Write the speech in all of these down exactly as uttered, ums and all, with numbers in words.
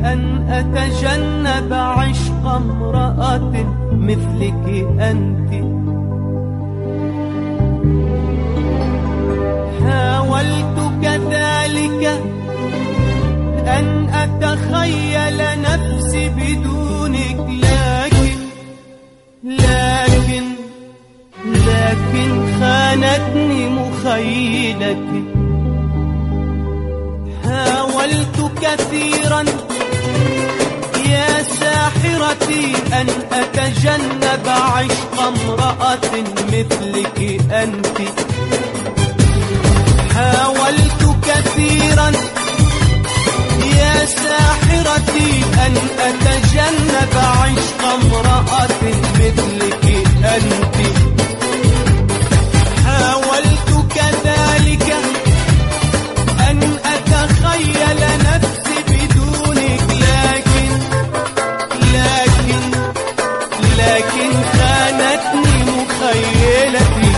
أن أتجنب عشق امرأة مثلك أنت. حاولت كذلك أن أتخيل نفسي بدونك، لكن لكن لكن خانتني مخيلتي. حاولت كثيرا يا ساحرتي أن أتجنب عشق امرأة مثلك أنت. حاولت كثيرا يا ساحرتي أن أتجنب عشق امرأة مثلك أنت. حاولت كذلك أن أتخيل نفسي بدونك، لكن لكن لكن خانتني مخيلتي.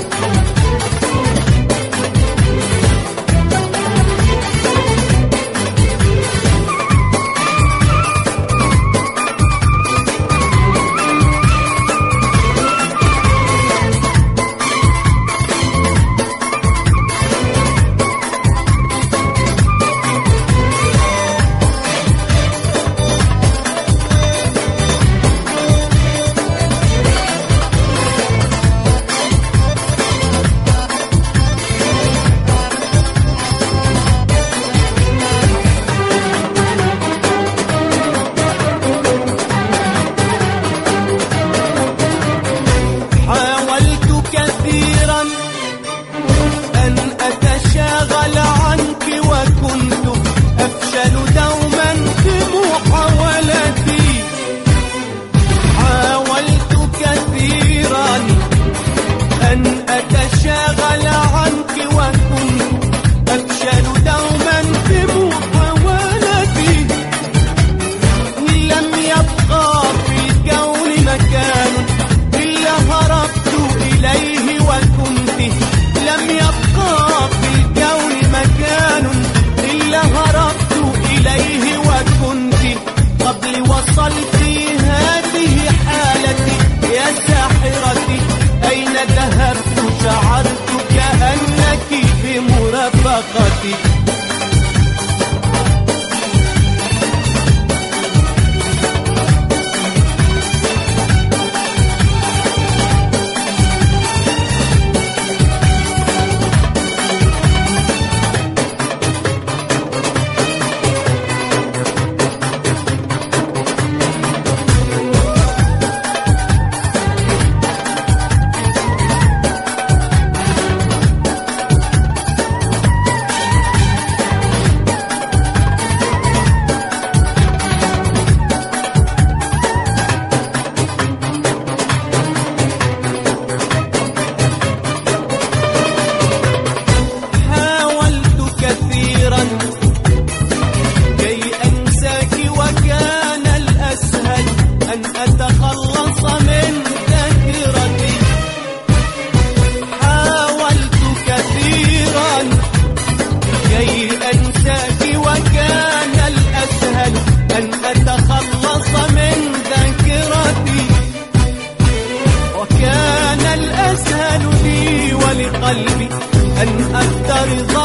قلبي أن أفترض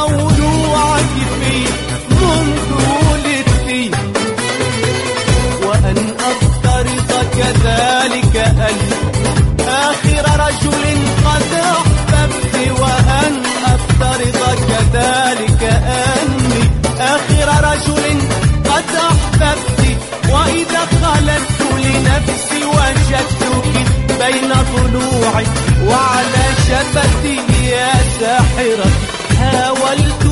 ضوعك في منذ ولدتي، وأن أفترض كذلك أن آخر رجل قد أحببت، وأن أفترض كذلك أني آخر رجل قد أحببت. وإذا خلدت لنفسي وجدتك بين ضلوعي وعلى شفتي يا ساحرة. حاولت